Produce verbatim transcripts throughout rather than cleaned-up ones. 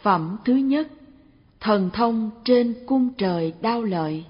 Phẩm thứ nhất, thần thông trên cung trời Đao Lợi.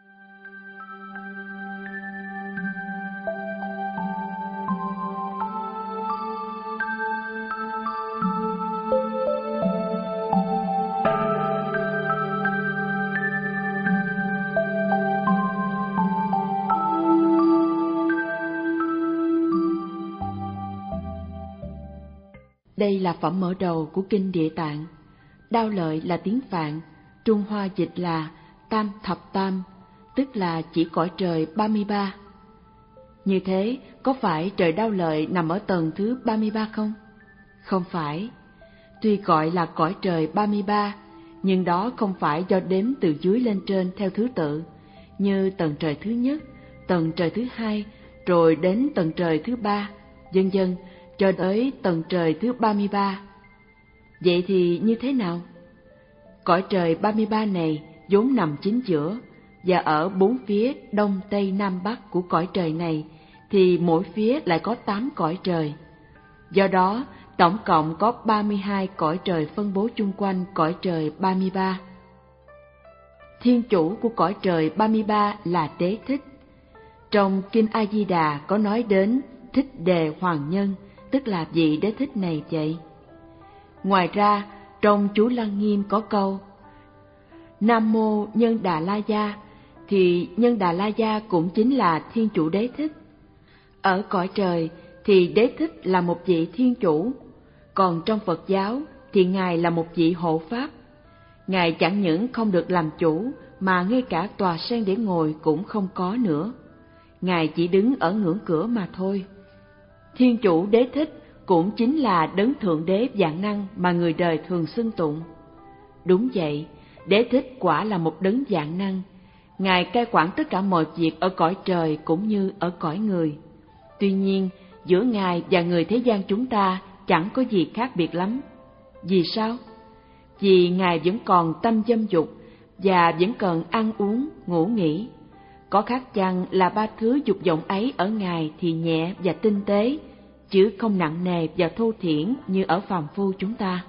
Đây là phẩm mở đầu của Kinh Địa Tạng. Đao Lợi là tiếng Phạn, Trung Hoa dịch là Tam Thập Tam, tức là chỉ cõi trời ba mươi ba. Như thế, có phải trời Đao Lợi nằm ở tầng thứ ba mươi ba không? Không phải. Tuy gọi là cõi trời ba mươi ba, nhưng đó không phải do đếm từ dưới lên trên theo thứ tự, như tầng trời thứ nhất, tầng trời thứ hai, rồi đến tầng trời thứ ba, vân vân, cho tới tầng trời thứ ba mươi ba. Vậy thì như thế nào? Cõi trời ba mươi ba này vốn nằm chính giữa, và ở bốn phía đông tây nam bắc của cõi trời này thì mỗi phía lại có tám cõi trời. Do đó, tổng cộng có ba mươi hai cõi trời phân bố chung quanh cõi trời ba mươi ba. Thiên chủ của cõi trời ba mươi ba là Đế Thích. Trong Kinh A Di Đà có nói đến Thích Đề Hoàng Nhân, tức là vị Đế Thích này vậy. Ngoài ra, trong chú Lăng Nghiêm có câu Nam Mô Nhân Đà La Gia, thì Nhân Đà La Gia cũng chính là Thiên Chủ Đế Thích. Ở cõi trời thì Đế Thích là một vị Thiên Chủ, còn trong Phật giáo thì Ngài là một vị hộ Pháp. Ngài chẳng những không được làm chủ, mà ngay cả tòa sen để ngồi cũng không có nữa. Ngài chỉ đứng ở ngưỡng cửa mà thôi. Thiên Chủ Đế Thích cũng chính là đấng Thượng Đế vạn năng mà người đời thường xưng tụng. Đúng vậy, Đế Thích quả là một đấng vạn năng. Ngài cai quản tất cả mọi việc ở cõi trời cũng như ở cõi người. Tuy nhiên, giữa Ngài và người thế gian chúng ta chẳng có gì khác biệt lắm. Vì sao? Vì Ngài vẫn còn tâm dâm dục và vẫn cần ăn uống, ngủ nghỉ. Có khác chăng là ba thứ dục vọng ấy ở Ngài thì nhẹ và tinh tế, chứ không nặng nề và thô thiển như ở phàm phu chúng ta.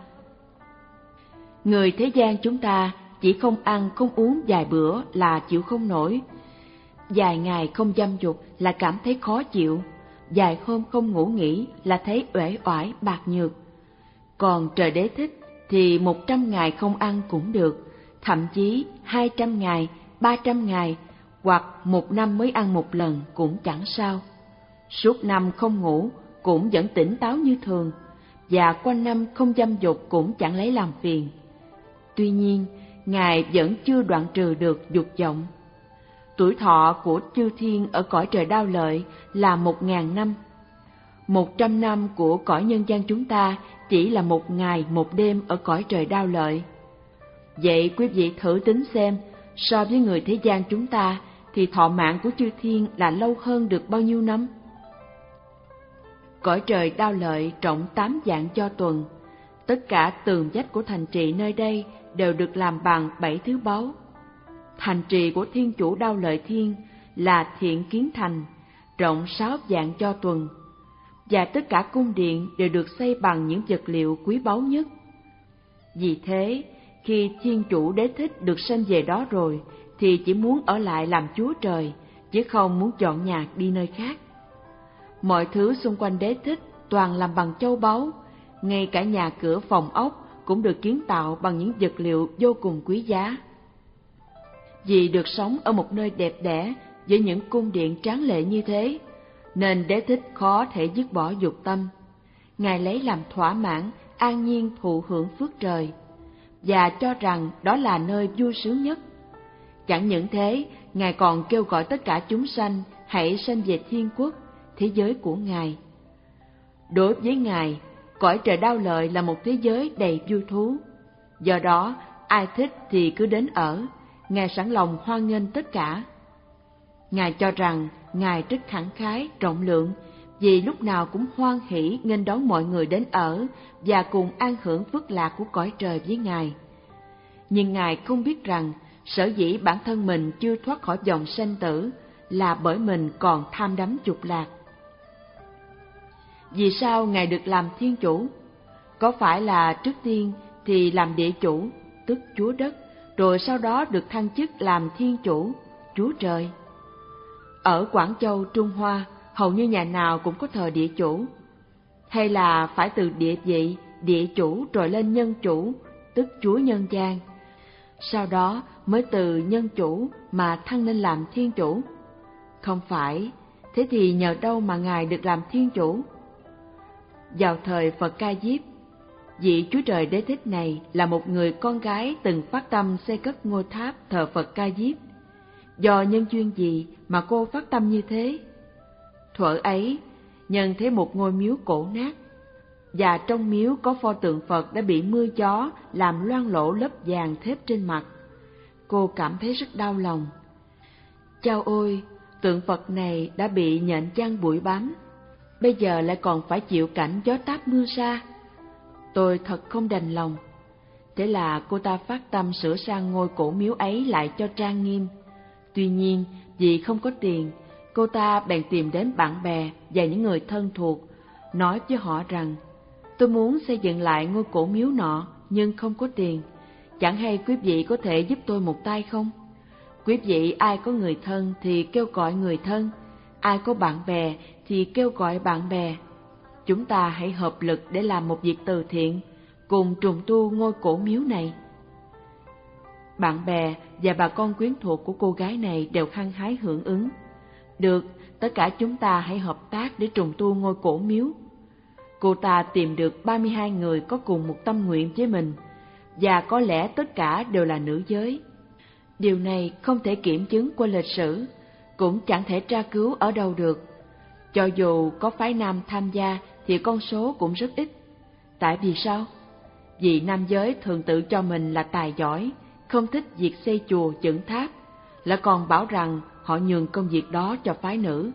Người thế gian chúng ta chỉ không ăn không uống vài bữa là chịu không nổi, vài ngày không dâm dục là cảm thấy khó chịu, vài hôm không ngủ nghỉ là thấy uể oải bạc nhược. Còn trời Đế Thích thì một trăm ngày không ăn cũng được, thậm chí hai trăm ngày, ba trăm ngày, hoặc một năm mới ăn một lần cũng chẳng sao. Suốt năm không ngủ cũng vẫn tỉnh táo như thường, và quanh năm không dâm dục cũng chẳng lấy làm phiền. Tuy nhiên, Ngài vẫn chưa đoạn trừ được dục vọng. Tuổi thọ của chư thiên ở cõi trời Đao Lợi là một ngàn năm. Một trăm năm của cõi nhân gian chúng ta chỉ là một ngày một đêm ở cõi trời Đao Lợi. Vậy quý vị thử tính xem, so với người thế gian chúng ta thì thọ mạng của chư thiên là lâu hơn được bao nhiêu năm? Cõi trời Đao Lợi trọng tám vạn cho tuần. Tất cả tường vách của thành trì nơi đây đều được làm bằng bảy thứ báu. Thành trì của Thiên Chủ Đao Lợi Thiên là Thiện Kiến Thành, rộng sáu vạn cho tuần. Và tất cả cung điện đều được xây bằng những vật liệu quý báu nhất. Vì thế, khi Thiên Chủ Đế Thích được sanh về đó rồi, thì chỉ muốn ở lại làm Chúa Trời, chứ không muốn dọn nhà đi nơi khác. Mọi thứ xung quanh Đế Thích toàn làm bằng châu báu, ngay cả nhà cửa phòng ốc cũng được kiến tạo bằng những vật liệu vô cùng quý giá. Vì được sống ở một nơi đẹp đẽ với những cung điện tráng lệ như thế, nên Đế Thích khó thể dứt bỏ dục tâm. Ngài lấy làm thỏa mãn, an nhiên thụ hưởng phước trời, và cho rằng đó là nơi vui sướng nhất. Chẳng những thế, Ngài còn kêu gọi tất cả chúng sanh hãy sanh về thiên quốc, thế giới của Ngài. Đối với Ngài, cõi trời Đao Lợi là một thế giới đầy vui thú. Do đó, ai thích thì cứ đến ở, Ngài sẵn lòng hoan nghênh tất cả. Ngài cho rằng Ngài rất khẳng khái, rộng lượng, vì lúc nào cũng hoan hỷ nghênh đón mọi người đến ở và cùng an hưởng phước lạc của cõi trời với Ngài. Nhưng Ngài không biết rằng sở dĩ bản thân mình chưa thoát khỏi vòng sanh tử là bởi mình còn tham đắm dục lạc. Vì sao Ngài được làm Thiên Chủ? Có phải là trước tiên thì làm địa chủ, tức chúa đất, rồi sau đó được thăng chức làm thiên chủ, chúa trời. Ở Quảng Châu, Trung Hoa, hầu như nhà nào cũng có thờ địa chủ. Hay là phải từ địa vị, địa chủ rồi lên nhân chủ, tức chúa nhân gian. Sau đó mới từ nhân chủ mà thăng lên làm thiên chủ. Không phải, thế thì nhờ đâu mà Ngài được làm thiên chủ? Vào thời Phật Ca Diếp, vị Chúa Trời Đế Thích này là một người con gái từng phát tâm xây cất ngôi tháp thờ Phật Ca Diếp. Do nhân duyên gì mà cô phát tâm như thế? Thuở ấy, nhân thấy một ngôi miếu cổ nát, và trong miếu có pho tượng Phật đã bị mưa gió làm loang lổ lớp vàng thép trên mặt. Cô cảm thấy rất đau lòng. Chao ôi, tượng Phật này đã bị nhện chăng bụi bám, bây giờ lại còn phải chịu cảnh gió táp mưa sa. Tôi thật không đành lòng. Thế là cô ta phát tâm sửa sang ngôi cổ miếu ấy lại cho trang nghiêm. Tuy nhiên, vì không có tiền, cô ta bèn tìm đến bạn bè và những người thân thuộc, nói với họ rằng: tôi muốn xây dựng lại ngôi cổ miếu nọ nhưng không có tiền, chẳng hay quý vị có thể giúp tôi một tay không? Quý vị ai có người thân thì kêu gọi người thân, ai có bạn bè thì kêu gọi bạn bè. Chúng ta hãy hợp lực để làm một việc từ thiện, cùng trùng tu ngôi cổ miếu này. Bạn bè và bà con quyến thuộc của cô gái này đều hăng hái hưởng ứng. Được, tất cả chúng ta hãy hợp tác để trùng tu ngôi cổ miếu. Cô ta tìm được ba mươi hai người có cùng một tâm nguyện với mình, và có lẽ tất cả đều là nữ giới. Điều này không thể kiểm chứng qua lịch sử, cũng chẳng thể tra cứu ở đâu được. Cho dù có phái nam tham gia thì con số cũng rất ít. Tại vì sao? Vì nam giới thường tự cho mình là tài giỏi, không thích việc xây chùa dựng tháp, lại còn bảo rằng họ nhường công việc đó cho phái nữ.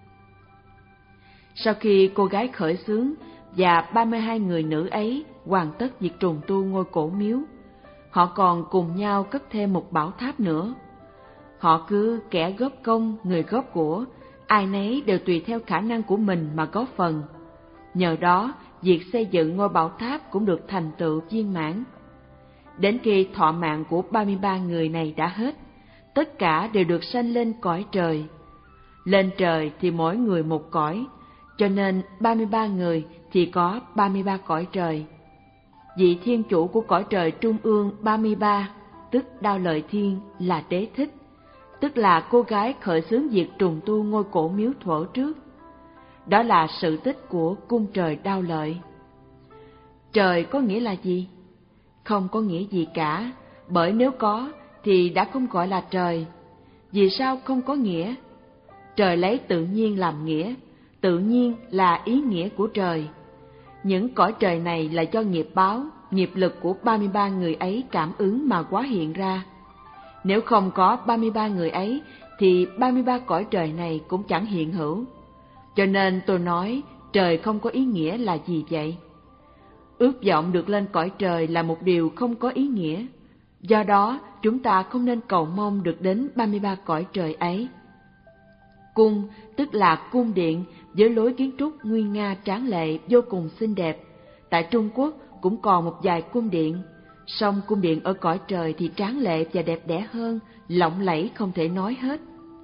Sau khi cô gái khởi xướng và ba mươi hai người nữ ấy hoàn tất việc trùng tu ngôi cổ miếu, họ còn cùng nhau cất thêm một bảo tháp nữa. Họ cứ kẻ góp công, người góp của, ai nấy đều tùy theo khả năng của mình mà góp phần. Nhờ đó, việc xây dựng ngôi bảo tháp cũng được thành tựu viên mãn. Đến khi thọ mạng của ba mươi ba người này đã hết, tất cả đều được sanh lên cõi trời. Lên trời thì mỗi người một cõi, cho nên ba mươi ba người thì có ba mươi ba cõi trời. Vị thiên chủ của cõi trời trung ương ba mươi ba, tức Đao Lợi Thiên, là Đế Thích, tức là cô gái khởi xướng việc trùng tu ngôi cổ miếu thuở trước. Đó là sự tích của cung trời Đao Lợi. Trời có nghĩa là gì? Không có nghĩa gì cả, bởi nếu có thì đã không gọi là trời. Vì sao không có nghĩa? Trời lấy tự nhiên làm nghĩa, tự nhiên là ý nghĩa của trời. Những cõi trời này là do nghiệp báo, nghiệp lực của ba mươi ba người ấy cảm ứng mà hóa hiện ra. Nếu không có ba mươi ba người ấy thì ba mươi ba cõi trời này cũng chẳng hiện hữu. Cho nên tôi nói trời không có ý nghĩa là gì vậy? Ước vọng được lên cõi trời là một điều không có ý nghĩa. Do đó, chúng ta không nên cầu mong được đến ba mươi ba cõi trời ấy. Cung, tức là cung điện với lối kiến trúc nguy nga tráng lệ vô cùng xinh đẹp. Tại Trung Quốc cũng còn một vài cung điện, song cung điện ở cõi trời thì tráng lệ và đẹp đẽ hơn, lộng lẫy không thể nói hết.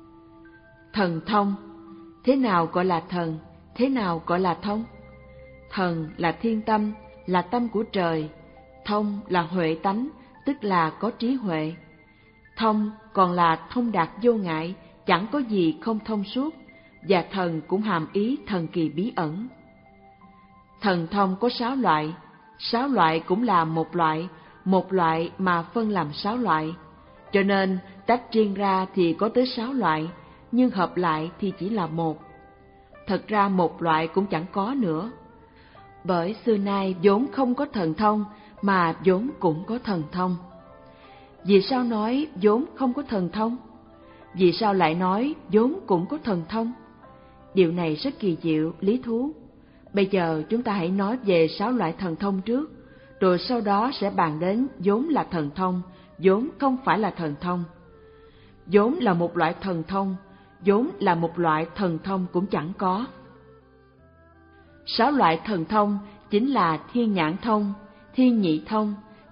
Thần thông. Thế nào gọi là thần? Thế nào gọi là thông? Thần là thiên tâm, là tâm của trời. Thông là huệ tánh, tức là có trí huệ. Thông còn là thông đạt vô ngại, chẳng có gì không thông suốt, và thần cũng hàm ý thần kỳ bí ẩn. Thần thông có sáu loại, sáu loại cũng là một loại, một loại mà phân làm sáu loại. Cho nên tách riêng ra thì có tới sáu loại, nhưng hợp lại thì chỉ là một. Thật ra một loại cũng chẳng có nữa. Bởi xưa nay vốn không có thần thông, mà vốn cũng có thần thông. Vì sao nói vốn không có thần thông? Vì sao lại nói vốn cũng có thần thông? Điều này rất kỳ diệu, lý thú. Bây giờ chúng ta hãy nói về sáu loại thần thông trước, rồi sau đó sẽ bàn đến vốn là thần thông, vốn không phải là thần thông. Vốn là một loại thần thông, vốn là một loại thần thông cũng chẳng có. Sáu loại thần thông chính là thiên nhãn thông, thiên nhị thông,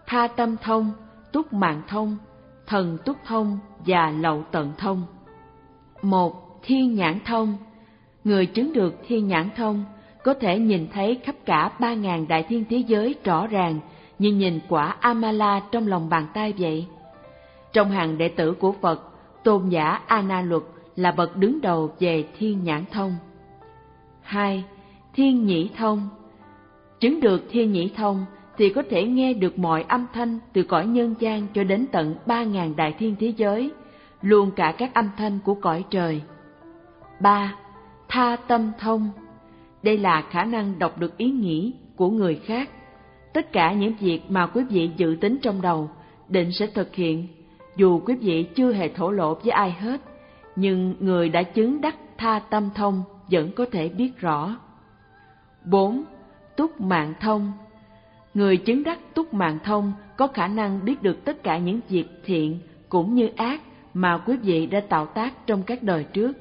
tha tâm thông, túc mạng thông, thần túc thông và lậu tận thông. Một, thiên nhãn thông. Người chứng được thiên nhãn thông có thể nhìn thấy khắp cả ba ngàn đại thiên thế giới rõ ràng như nhìn quả Amala trong lòng bàn tay vậy. Trong hàng đệ tử của Phật, tôn giả A Na Luật là bậc đứng đầu về thiên nhãn thông. Hai, thiên nhĩ thông. Chứng được thiên nhĩ thông thì có thể nghe được mọi âm thanh từ cõi nhân gian cho đến tận ba ngàn đại thiên thế giới, luôn cả các âm thanh của cõi trời. Ba, tha tâm thông. Đây là khả năng đọc được ý nghĩ của người khác. Tất cả những việc mà quý vị dự tính trong đầu định sẽ thực hiện, dù quý vị chưa hề thổ lộ với ai hết, nhưng người đã chứng đắc tha tâm thông vẫn có thể biết rõ. Bốn, túc mạng thông. Người chứng đắc túc mạng thông có khả năng biết được tất cả những việc thiện cũng như ác mà quý vị đã tạo tác trong các đời trước.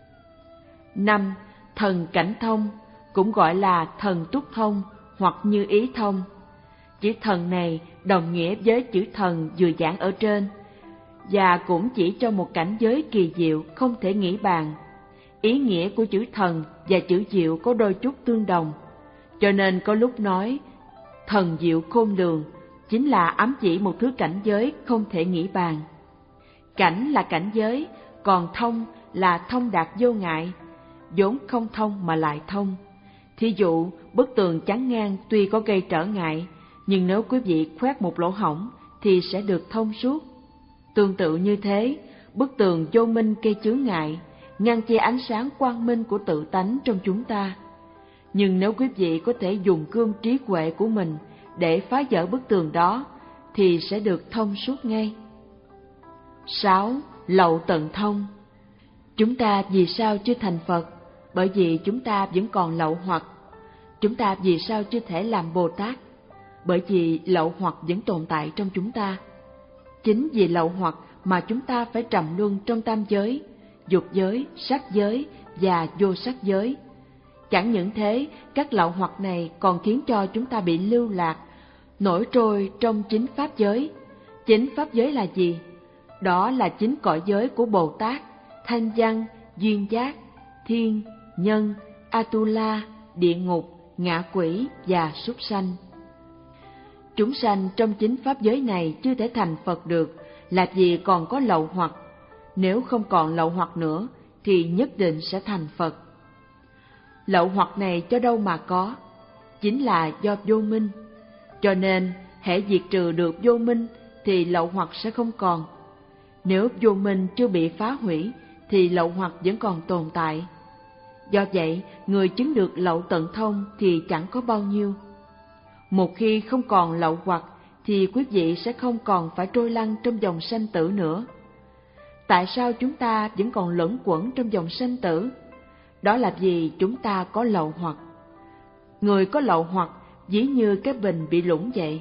Năm, thần cảnh thông, cũng gọi là thần túc thông hoặc như ý thông. Chữ thần này đồng nghĩa với chữ thần vừa giảng ở trên, và cũng chỉ cho một cảnh giới kỳ diệu không thể nghĩ bàn. Ý nghĩa của chữ thần và chữ diệu có đôi chút tương đồng, cho nên có lúc nói thần diệu khôn lường chính là ám chỉ một thứ cảnh giới không thể nghĩ bàn. Cảnh là cảnh giới, còn thông là thông đạt vô ngại, vốn không thông mà lại thông. Thí dụ, bức tường chắn ngang tuy có gây trở ngại, nhưng nếu quý vị khoét một lỗ hổng thì sẽ được thông suốt. Tương tự như thế, bức tường vô minh gây chướng ngại, ngăn che ánh sáng quang minh của tự tánh trong chúng ta. Nhưng nếu quý vị có thể dùng gươm trí huệ của mình để phá vỡ bức tường đó, thì sẽ được thông suốt ngay. Sáu, lậu tận thông. Chúng ta vì sao chưa thành Phật? Bởi vì chúng ta vẫn còn lậu hoặc. Chúng ta vì sao chưa thể làm Bồ Tát? Bởi vì lậu hoặc vẫn tồn tại trong chúng ta. Chính vì lậu hoặc mà chúng ta phải trầm luân trong tam giới, dục giới, sắc giới và vô sắc giới. Chẳng những thế, các lậu hoặc này còn khiến cho chúng ta bị lưu lạc, nổi trôi trong chính pháp giới. Chính pháp giới là gì? Đó là chính cõi giới của Bồ Tát, Thanh Văn, Duyên Giác, Thiên, Nhân, Atula, Địa Ngục, Ngạ Quỷ và Súc Sanh. Chúng sanh trong chính pháp giới này chưa thể thành Phật được là vì còn có lậu hoặc. Nếu không còn lậu hoặc nữa thì nhất định sẽ thành Phật. Lậu hoặc này cho đâu mà có? Chính là do vô minh. Cho nên, hễ diệt trừ được vô minh thì lậu hoặc sẽ không còn. Nếu vô minh chưa bị phá hủy thì lậu hoặc vẫn còn tồn tại. Do vậy, người chứng được lậu tận thông thì chẳng có bao nhiêu. Một khi không còn lậu hoặc thì quý vị sẽ không còn phải trôi lăn trong dòng sanh tử nữa. Tại sao chúng ta vẫn còn luẩn quẩn trong dòng sanh tử? Đó là vì chúng ta có lậu hoặc. Người có lậu hoặc ví như cái bình bị lũng vậy.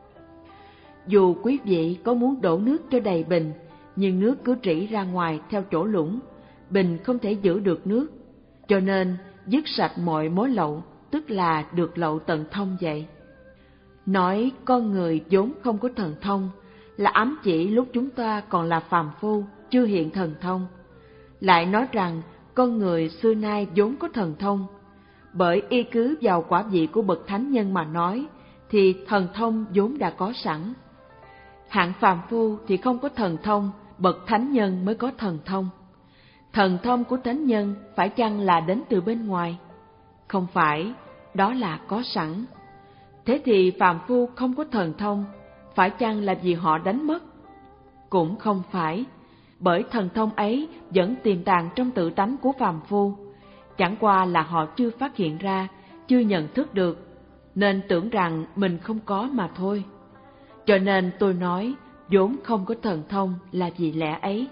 Dù quý vị có muốn đổ nước cho đầy bình, nhưng nước cứ rỉ ra ngoài theo chỗ lũng, bình không thể giữ được nước. Cho nên, dứt sạch mọi mối lậu, tức là được lậu tận thông vậy. Nói con người vốn không có thần thông, là ám chỉ lúc chúng ta còn là phàm phu, chưa hiện thần thông. Lại nói rằng, con người xưa nay vốn có thần thông, bởi y cứ vào quả vị của bậc thánh nhân mà nói, thì thần thông vốn đã có sẵn. Hạng phàm phu thì không có thần thông, bậc thánh nhân mới có thần thông. Thần thông của thánh nhân phải chăng là đến từ bên ngoài? Không phải, đó là có sẵn. Thế thì phàm phu không có thần thông, phải chăng là vì họ đánh mất? Cũng không phải, bởi thần thông ấy vẫn tiềm tàng trong tự tánh của phàm phu, chẳng qua là họ chưa phát hiện ra, chưa nhận thức được, nên tưởng rằng mình không có mà thôi. Cho nên tôi nói, vốn không có thần thông là vì lẽ ấy.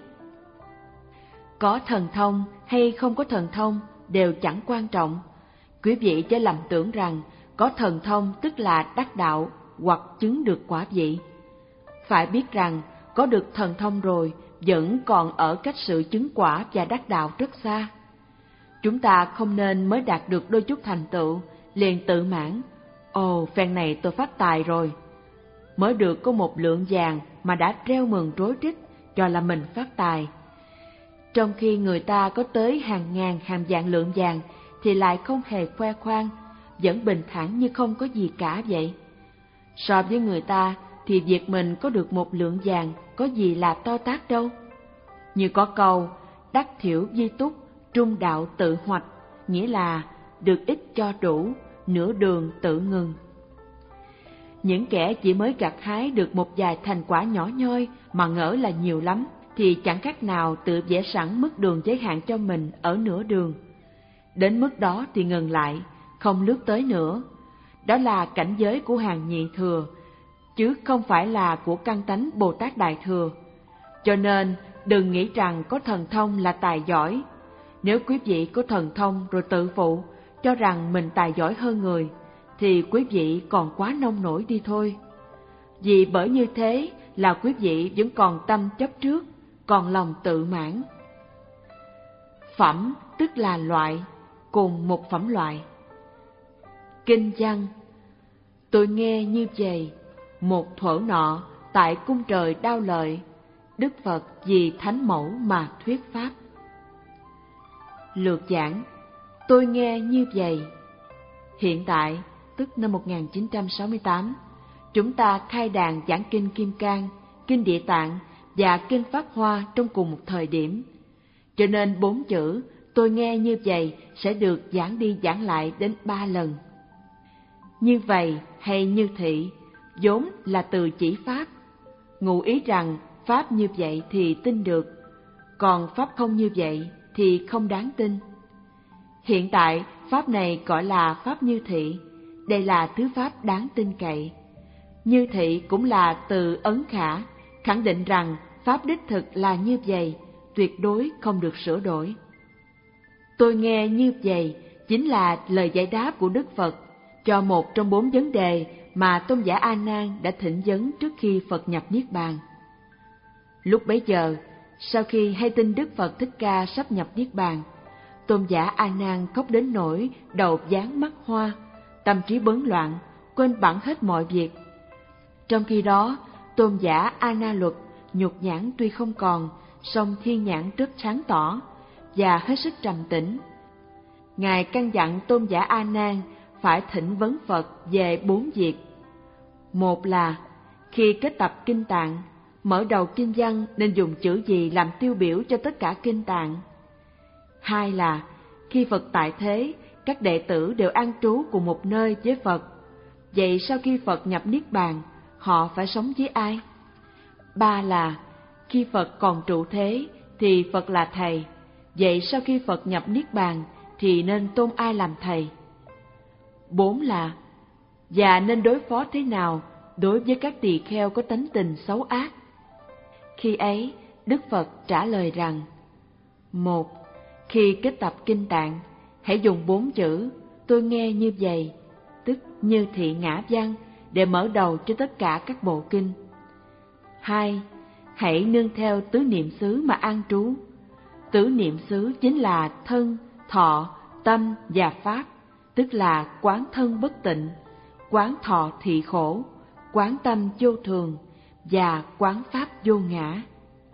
Có thần thông hay không có thần thông đều chẳng quan trọng. Quý vị chớ lầm tưởng rằng có thần thông tức là đắc đạo hoặc chứng được quả vị. Phải biết rằng có được thần thông rồi vẫn còn ở cách sự chứng quả và đắc đạo rất xa. Chúng ta không nên mới đạt được đôi chút thành tựu liền tự mãn, ồ phen này tôi phát tài rồi. mới được có một lượng vàng mà đã reo mừng rối rít, cho là mình phát tài. Trong khi người ta có tới hàng ngàn hàng vạn lượng vàng thì lại không hề khoe khoang, vẫn bình thản như không có gì cả vậy. So với người ta thì việc mình có được một lượng vàng có gì là to tát đâu. Như có câu, đắc thiểu vi túc, trung đạo tự hoạch, nghĩa là được ít cho đủ, nửa đường tự ngừng. Những kẻ chỉ mới gặt hái được một vài thành quả nhỏ nhoi mà ngỡ là nhiều lắm, thì chẳng khác nào tự vẽ sẵn mức đường giới hạn cho mình ở nửa đường. Đến mức đó thì ngừng lại, không lướt tới nữa. Đó là cảnh giới của hàng nhị thừa, chứ không phải là của căn tánh Bồ Tát Đại Thừa. Cho nên đừng nghĩ rằng có thần thông là tài giỏi. Nếu quý vị có thần thông rồi tự phụ, cho rằng mình tài giỏi hơn người, thì quý vị còn quá nông nổi đi thôi. Vì bởi như thế là quý vị vẫn còn tâm chấp trước, còn lòng tự mãn. Phẩm tức là loại, cùng một phẩm loại. Kinh văn: tôi nghe như vậy, một thuở nọ tại cung trời Đao Lợi, Đức Phật vì thánh mẫu mà thuyết pháp. Lược giảng: tôi nghe như vậy. Hiện tại, tức năm một nghìn chín trăm sáu mươi tám, chúng ta khai đàn giảng kinh Kim Cang, kinh Địa Tạng và kinh Pháp Hoa trong cùng một thời điểm. Cho nên bốn chữ tôi nghe như vậy sẽ được giảng đi giảng lại đến ba lần. Như vậy hay như thị vốn là từ chỉ pháp, ngụ ý rằng pháp như vậy thì tin được, còn pháp không như vậy thì không đáng tin. Hiện tại pháp này gọi là pháp như thị, đây là thứ pháp đáng tin cậy. Như thị cũng là từ ấn khả, khẳng định rằng pháp đích thực là như vậy, tuyệt đối không được sửa đổi. Tôi nghe như vậy chính là lời giải đáp của Đức Phật cho một trong bốn vấn đề mà tôn giả A Nan đã thỉnh vấn trước khi Phật nhập Niết Bàn. Lúc bấy giờ, sau khi hay tin Đức Phật Thích Ca sắp nhập Niết Bàn, tôn giả A Nan khóc đến nỗi đầu váng mắt hoa, tâm trí bấn loạn, quên bẵng hết mọi việc. Trong khi đó, tôn giả A Na Luật nhục nhãn tuy không còn, song thiên nhãn rất sáng tỏ và hết sức trầm tĩnh. Ngài căn dặn tôn giả A Nan phải thỉnh vấn Phật về bốn việc. Một là khi kết tập kinh tạng, mở đầu kinh văn nên dùng chữ gì làm tiêu biểu cho tất cả kinh tạng. Hai là khi Phật tại thế, các đệ tử đều an trú cùng một nơi với Phật. Vậy sau khi Phật nhập Niết Bàn, họ phải sống với ai? Ba là khi Phật còn trụ thế thì Phật là thầy. Vậy sau khi Phật nhập Niết Bàn thì nên tôn ai làm thầy? Bốn là và nên đối phó thế nào đối với các tỳ kheo có tánh tình xấu ác? Khi ấy, Đức Phật trả lời rằng: một, khi kết tập kinh tạng, hãy dùng bốn chữ tôi nghe như vậy, tức như thị ngã văn, để mở đầu cho tất cả các bộ kinh. Hai, hãy nương theo tứ niệm xứ mà an trú. Tứ niệm xứ chính là thân, thọ, tâm và pháp, tức là quán thân bất tịnh, quán thọ thị khổ, quán tâm vô thường và quán pháp vô ngã.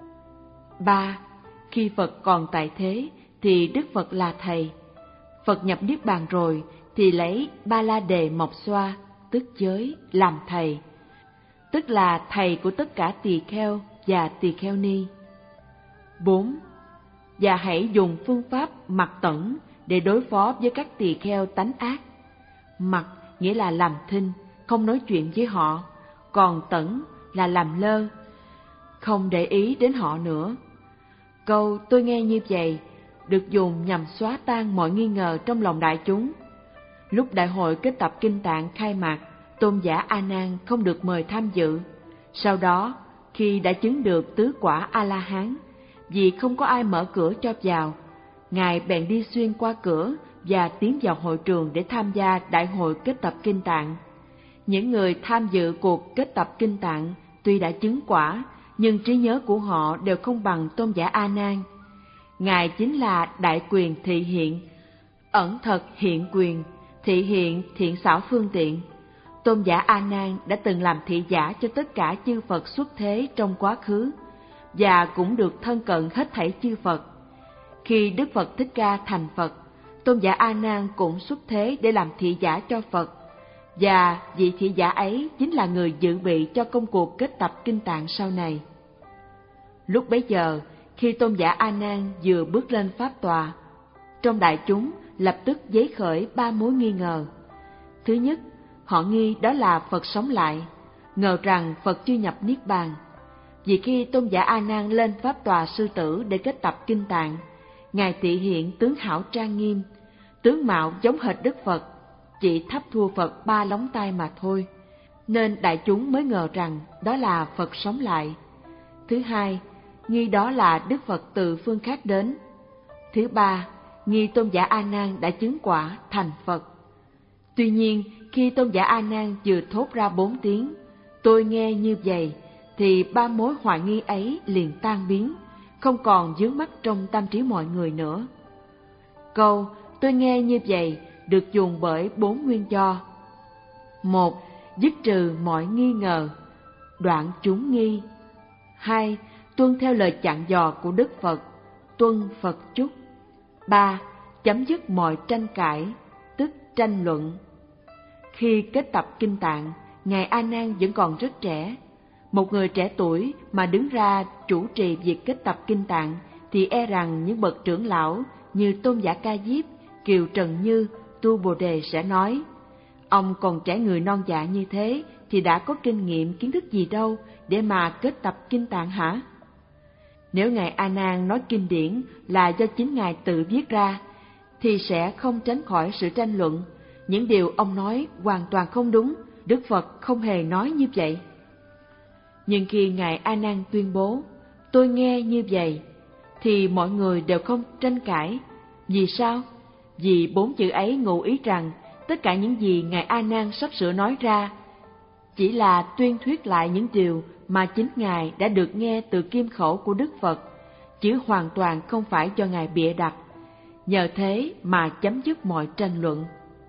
Ba, khi Phật còn tại thế thì Đức Phật là thầy. Phật nhập Niết Bàn rồi thì lấy Ba La Đề Mộc Xoa, tức giới, làm thầy, tức là thầy của tất cả tỳ kheo và tỳ kheo ni. Bốn, và hãy dùng phương pháp mặc tẩn để đối phó với các tỳ kheo tánh ác. Mặc nghĩa là làm thinh, không nói chuyện với họ, còn tẩn là làm lơ, không để ý đến họ nữa. Câu tôi nghe như vậy được dùng nhằm xóa tan mọi nghi ngờ trong lòng đại chúng. Lúc đại hội kết tập kinh tạng khai mạc, tôn giả A Nan không được mời tham dự. Sau đó, khi đã chứng được tứ quả A La Hán, vì không có ai mở cửa cho vào, ngài bèn đi xuyên qua cửa và tiến vào hội trường để tham gia đại hội kết tập kinh tạng. Những người tham dự cuộc kết tập kinh tạng tuy đã chứng quả, nhưng trí nhớ của họ đều không bằng tôn giả A Nan. Ngài chính là đại quyền thị hiện, ẩn thật hiện quyền, thị hiện thiện xảo phương tiện. Tôn giả A Nan đã từng làm thị giả cho tất cả chư Phật xuất thế trong quá khứ, và cũng được thân cận hết thảy chư Phật. Khi Đức Phật Thích Ca thành Phật, Tôn giả A Nan cũng xuất thế để làm thị giả cho Phật, và vị thị giả ấy chính là người dự bị cho công cuộc kết tập kinh tạng sau này. Lúc bấy giờ, khi Tôn giả A Nan vừa bước lên pháp tòa, trong đại chúng lập tức dấy khởi ba mối nghi ngờ. Thứ nhất, họ nghi đó là Phật sống lại, ngờ rằng Phật chưa nhập niết bàn. Vì khi Tôn giả A Nan lên pháp tòa sư tử để kết tập kinh tạng, ngài thị hiện tướng hảo trang nghiêm, tướng mạo giống hệt Đức Phật, chỉ thấp thua Phật ba lóng tay mà thôi, nên đại chúng mới ngờ rằng đó là Phật sống lại. Thứ hai, nghi đó là Đức Phật từ phương khác đến. Thứ ba, nghi Tôn giả A Nan đã chứng quả thành Phật. Tuy nhiên, khi Tôn giả A Nan vừa thốt ra bốn tiếng "tôi nghe như vậy", thì ba mối hoài nghi ấy liền tan biến, không còn vướng mắc trong tâm trí mọi người nữa. Câu "tôi nghe như vậy" được dùng bởi bốn nguyên do. Một, dứt trừ mọi nghi ngờ, đoạn chúng nghi. Hai, tuân theo lời dặn dò của Đức Phật, tuân Phật chúc. Ba, chấm dứt mọi tranh cãi, tức tranh luận. Khi kết tập kinh tạng, ngài A Nan vẫn còn rất trẻ. Một người trẻ tuổi mà đứng ra chủ trì việc kết tập kinh tạng thì e rằng những bậc trưởng lão như Tôn giả Ca Diếp, Kiều Trần Như, Tu Bồ Đề sẽ nói: ông còn trẻ người non dạ như thế thì đã có kinh nghiệm kiến thức gì đâu để mà kết tập kinh tạng hả? Nếu ngài A Nan nói kinh điển là do chính ngài tự viết ra thì sẽ không tránh khỏi sự tranh luận. Những điều ông nói hoàn toàn không đúng, Đức Phật không hề nói như vậy. Nhưng khi ngài A Nan tuyên bố "tôi nghe như vậy" thì mọi người đều không tranh cãi. Vì sao? Vì bốn chữ ấy ngụ ý rằng tất cả những gì ngài A Nan sắp sửa nói ra chỉ là tuyên thuyết lại những điều mà chính ngài đã được nghe từ kim khẩu của Đức Phật, chứ hoàn toàn không phải do ngài bịa đặt. Nhờ thế mà chấm dứt mọi tranh luận.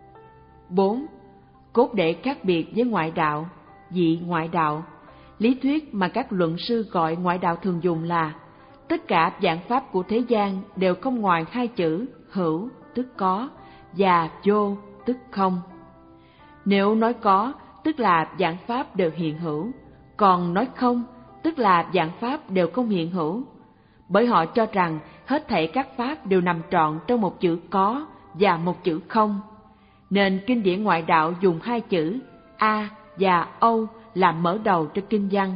Bốn, cốt để khác biệt với ngoại đạo, dị ngoại đạo. Lý thuyết mà các luận sư gọi ngoại đạo thường dùng là tất cả vạn pháp của thế gian đều không ngoài hai chữ hữu tức có và vô tức không. Nếu nói có tức là vạn pháp đều hiện hữu, còn nói không tức là vạn pháp đều không hiện hữu. Bởi họ cho rằng hết thảy các pháp đều nằm trọn trong một chữ có và một chữ không, nên kinh điển ngoại đạo dùng hai chữ A và Âu làm mở đầu cho kinh văn.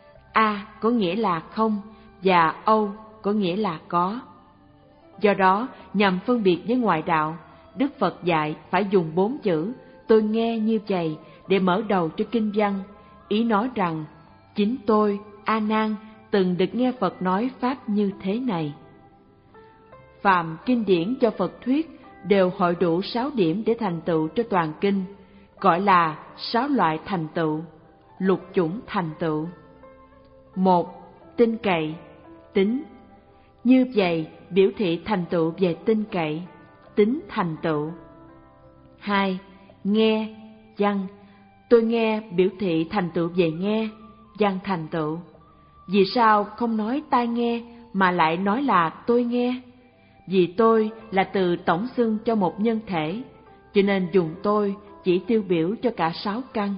A có nghĩa là không và Âu có nghĩa là có. Do đó, nhằm phân biệt với ngoại đạo, Đức Phật dạy phải dùng bốn chữ "tôi nghe như vậy" để mở đầu cho kinh văn, ý nói rằng chính tôi, A Nan, từng được nghe Phật nói pháp như thế này. Phàm kinh điển cho Phật thuyết đều hội đủ sáu điểm để thành tựu cho toàn kinh, gọi là sáu loại thành tựu, lục chủng thành tựu. Một, tin cậy, tính. Như vậy biểu thị thành tựu về tin cậy, tính thành tựu. Hai, nghe, văn. Tôi nghe biểu thị thành tựu về nghe, văn thành tựu. Vì sao không nói tai nghe mà lại nói là tôi nghe? Vì tôi là từ tổng xưng cho một nhân thể, cho nên dùng tôi chỉ tiêu biểu cho cả sáu căn.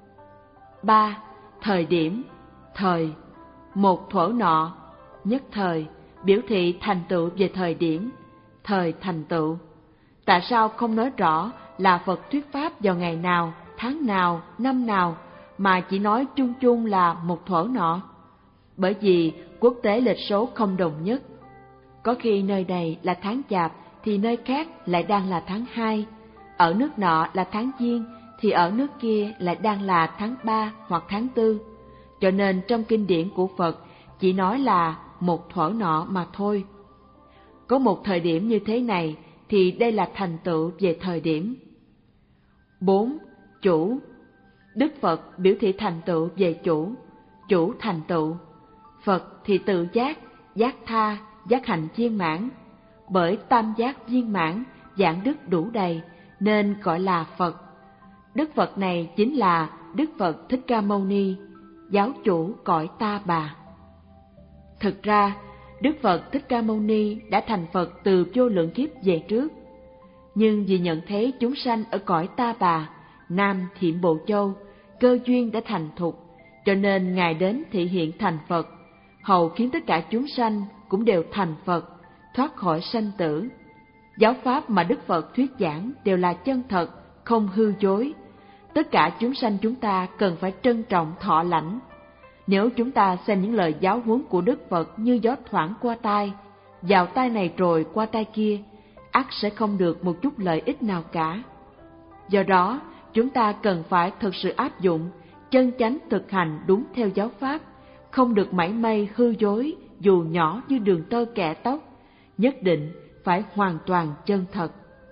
Ba, thời điểm, thời. Một thuở nọ, nhất thời, biểu thị thành tựu về thời điểm, thời thành tựu. Tại sao không nói rõ là Phật thuyết pháp vào ngày nào, tháng nào, năm nào, mà chỉ nói chung chung là một thuở nọ? Bởi vì quốc tế lịch số không đồng nhất. Có khi nơi này là tháng Chạp thì nơi khác lại đang là tháng hai, ở nước nọ là tháng Giêng thì ở nước kia lại đang là tháng ba hoặc tháng tư. Cho nên trong kinh điển của Phật chỉ nói là một thuở nọ mà thôi. Có một thời điểm như thế này thì đây là thành tựu về thời điểm. Bốn, chủ. Đức Phật biểu thị thành tựu về chủ, chủ thành tựu. Phật thì tự giác, giác tha, giác hạnh viên mãn. Bởi tam giác viên mãn, giảng đức đủ đầy nên gọi là Phật. Đức Phật này chính là Đức Phật Thích Ca Mâu Ni, giáo chủ cõi Ta Bà. Thực ra, Đức Phật Thích Ca Mâu Ni đã thành Phật từ vô lượng kiếp về trước. Nhưng vì nhận thấy chúng sanh ở cõi Ta Bà, Nam Thiểm Bộ Châu, cơ duyên đã thành thục, cho nên Ngài đến thị hiện thành Phật, hầu khiến tất cả chúng sanh cũng đều thành Phật, thoát khỏi sanh tử. Giáo pháp mà Đức Phật thuyết giảng đều là chân thật, không hư dối. Tất cả chúng sanh chúng ta cần phải trân trọng thọ lãnh. Nếu chúng ta xem những lời giáo huấn của Đức Phật như gió thoảng qua tai, vào tai này rồi qua tai kia, ắt sẽ không được một chút lợi ích nào cả. Do đó, chúng ta cần phải thực sự áp dụng, chân chánh thực hành đúng theo giáo pháp, không được mảy may hư dối dù nhỏ như đường tơ kẽ tóc, nhất định phải hoàn toàn chân thật.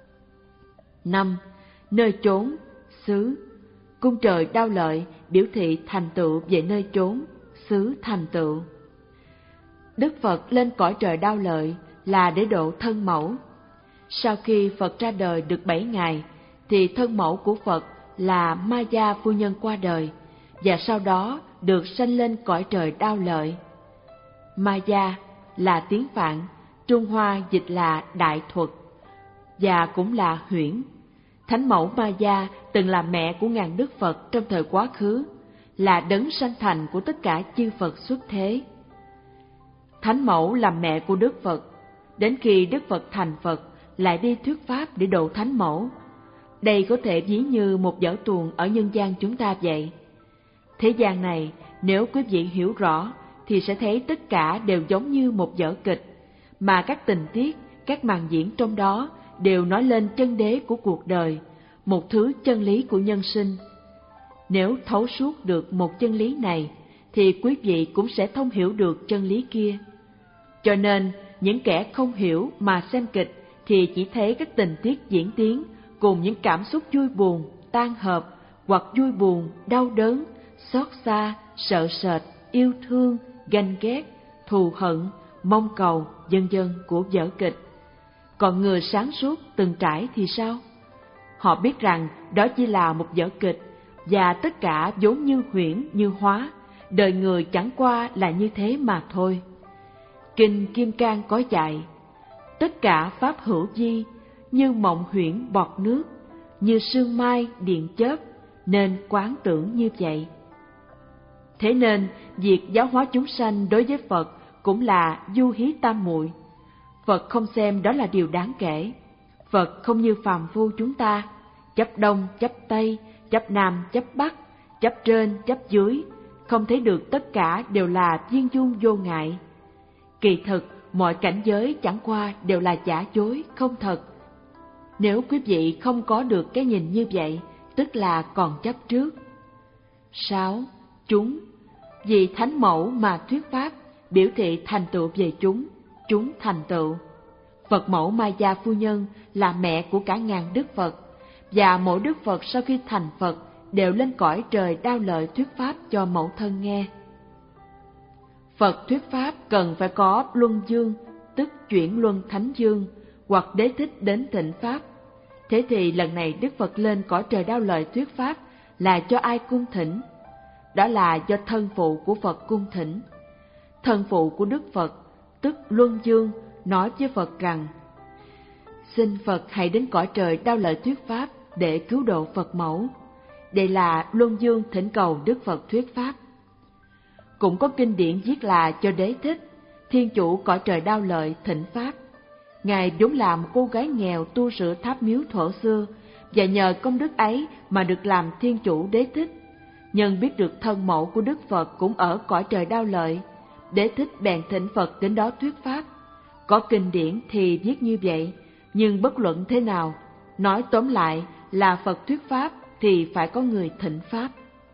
Năm. Nơi chốn, xứ. Cung trời Đao Lợi biểu thị thành tựu về nơi chốn, xứ thành tựu. Đức Phật lên cõi trời Đao Lợi là để độ thân mẫu. Sau khi Phật ra đời được bảy ngày, thì thân mẫu của Phật là Maya phu nhân qua đời, và sau đó được sanh lên cõi trời Đao Lợi. Maya là tiếng Phạn, Trung Hoa dịch là Đại Thuật, và cũng là huyễn. Thánh mẫu Maya từng là mẹ của ngàn Đức Phật trong thời quá khứ, là đấng sanh thành của tất cả chư Phật xuất thế. Thánh mẫu làm mẹ của Đức Phật, đến khi Đức Phật thành Phật lại đi thuyết pháp để độ thánh mẫu. Đây có thể ví như một vở tuồng ở nhân gian chúng ta vậy. Thế gian này, nếu quý vị hiểu rõ, thì sẽ thấy tất cả đều giống như một vở kịch, mà các tình tiết, các màn diễn trong đó đều nói lên chân đế của cuộc đời, một thứ chân lý của nhân sinh. Nếu thấu suốt được một chân lý này, thì quý vị cũng sẽ thông hiểu được chân lý kia. Cho nên, những kẻ không hiểu mà xem kịch thì chỉ thấy các tình tiết diễn tiến cùng những cảm xúc vui buồn, tan hợp, hoặc vui buồn, đau đớn, xót xa, sợ sệt, yêu thương, ganh ghét, thù hận, mong cầu, vân vân của vở kịch. Còn người sáng suốt từng trải thì sao? Họ biết rằng đó chỉ là một vở kịch, và tất cả vốn như huyễn như hóa, đời người chẳng qua là như thế mà thôi. Kinh Kim Cang có dạy, tất cả pháp hữu vi, như mộng huyễn bọt nước, như sương mai điện chớp, nên quán tưởng như vậy. Thế nên, việc giáo hóa chúng sanh đối với Phật cũng là du hí tam muội. Phật không xem đó là điều đáng kể. Phật không như phàm phu chúng ta, chấp đông, chấp tây, chấp nam, chấp bắc, chấp trên, chấp dưới, không thấy được tất cả đều là viên dung vô ngại. Kỳ thực, mọi cảnh giới chẳng qua đều là giả dối, không thật. Nếu quý vị không có được cái nhìn như vậy, tức là còn chấp trước. Sáu. Chúng. Vì thánh mẫu mà thuyết pháp, biểu thị thành tựu về chúng, chúng thành tựu. Phật mẫu Maya phu nhân là mẹ của cả ngàn Đức Phật, và mỗi Đức Phật sau khi thành Phật đều lên cõi trời Đao Lợi thuyết pháp cho mẫu thân nghe. Phật thuyết pháp cần phải có luân dương, tức chuyển luân thánh dương, hoặc đế thích đến thịnh pháp. Thế thì lần này Đức Phật lên cõi trời Đao Lợi thuyết pháp là cho ai cung thỉnh? Đó là do thân phụ của Phật cung thỉnh. Thân phụ của Đức Phật, tức Luân Dương, nói với Phật rằng: xin Phật hãy đến cõi trời Đao Lợi thuyết pháp để cứu độ Phật mẫu. Đây là Luân Dương thỉnh cầu Đức Phật thuyết pháp. Cũng có kinh điển viết là cho đế thích, thiên chủ cõi trời Đao Lợi thỉnh pháp. Ngài vốn là một cô gái nghèo tu sửa tháp miếu thuở xưa, và nhờ công đức ấy mà được làm thiên chủ đế thích. Nhân biết được thân mẫu của Đức Phật cũng ở cõi trời Đao Lợi, đế thích bèn thỉnh Phật đến đó thuyết pháp. Có kinh điển thì viết như vậy, nhưng bất luận thế nào, nói tóm lại là Phật thuyết pháp thì phải có người thỉnh pháp.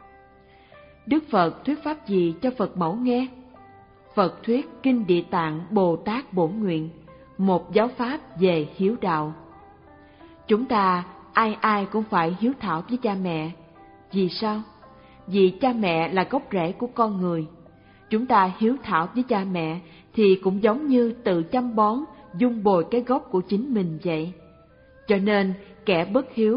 Đức Phật thuyết pháp gì cho Phật mẫu nghe? Phật thuyết Kinh Địa Tạng Bồ Tát Bổn Nguyện, một giáo pháp về hiếu đạo. Chúng ta ai ai cũng phải hiếu thảo với cha mẹ. Vì sao? Vì cha mẹ là gốc rễ của con người. Chúng ta hiếu thảo với cha mẹ thì cũng giống như tự chăm bón, dung bồi cái gốc của chính mình vậy. Cho nên kẻ bất hiếu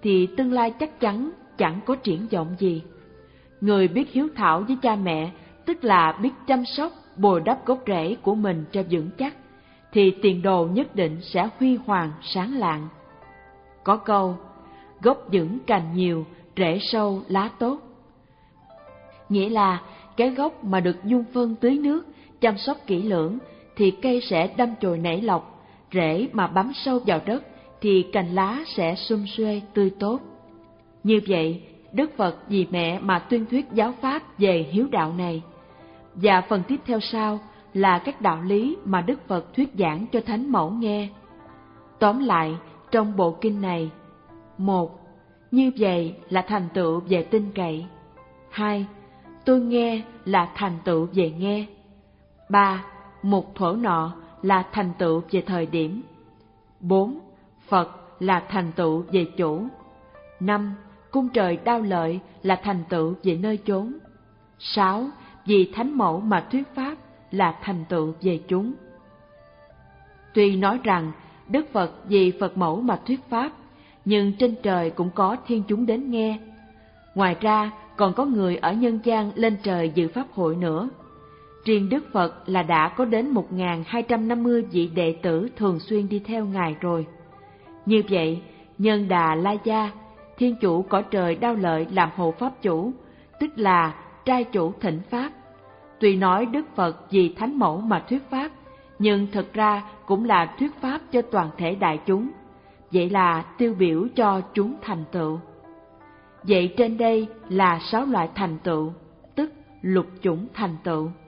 thì tương lai chắc chắn chẳng có triển vọng gì. Người biết hiếu thảo với cha mẹ, tức là biết chăm sóc, bồi đắp gốc rễ của mình cho vững chắc, thì tiền đồ nhất định sẽ huy hoàng sáng lạng. Có câu, gốc vững cành nhiều, rễ sâu lá tốt. Nghĩa là cái gốc mà được dung phân tưới nước, chăm sóc kỹ lưỡng, thì cây sẽ đâm chồi nảy lọc, rễ mà bám sâu vào đất, thì cành lá sẽ sum xuê tươi tốt. Như vậy, Đức Phật vì mẹ mà tuyên thuyết giáo pháp về hiếu đạo này. Và phần tiếp theo sau là các đạo lý mà Đức Phật thuyết giảng cho Thánh Mẫu nghe. Tóm lại, trong bộ kinh này: một. Như vậy là thành tựu về tin cậy. Hai. Tôi nghe là thành tựu về nghe. Ba. Một thuở nọ là thành tựu về thời điểm. Bốn. Phật là thành tựu về chủ. Năm. Cung trời Đao Lợi là thành tựu về nơi chốn. Sáu. Vì Thánh Mẫu mà thuyết pháp là thành tựu về chúng. Tuy nói rằng Đức Phật vì Phật Mẫu mà thuyết pháp, nhưng trên trời cũng có thiên chúng đến nghe. Ngoài ra còn có người ở nhân gian lên trời dự pháp hội nữa. Riêng Đức Phật là đã có đến một nghìn hai trăm năm mươi vị đệ tử thường xuyên đi theo Ngài rồi. Như vậy, Nhân Đà La Gia, thiên chủ cõi trời Đao Lợi làm hộ pháp chủ, tức là trai chủ thỉnh pháp. Tuy nói Đức Phật vì Thánh Mẫu mà thuyết pháp, nhưng thực ra cũng là thuyết pháp cho toàn thể đại chúng. Vậy là tiêu biểu cho chúng thành tựu. Vậy trên đây là sáu loại thành tựu, tức lục chủng thành tựu.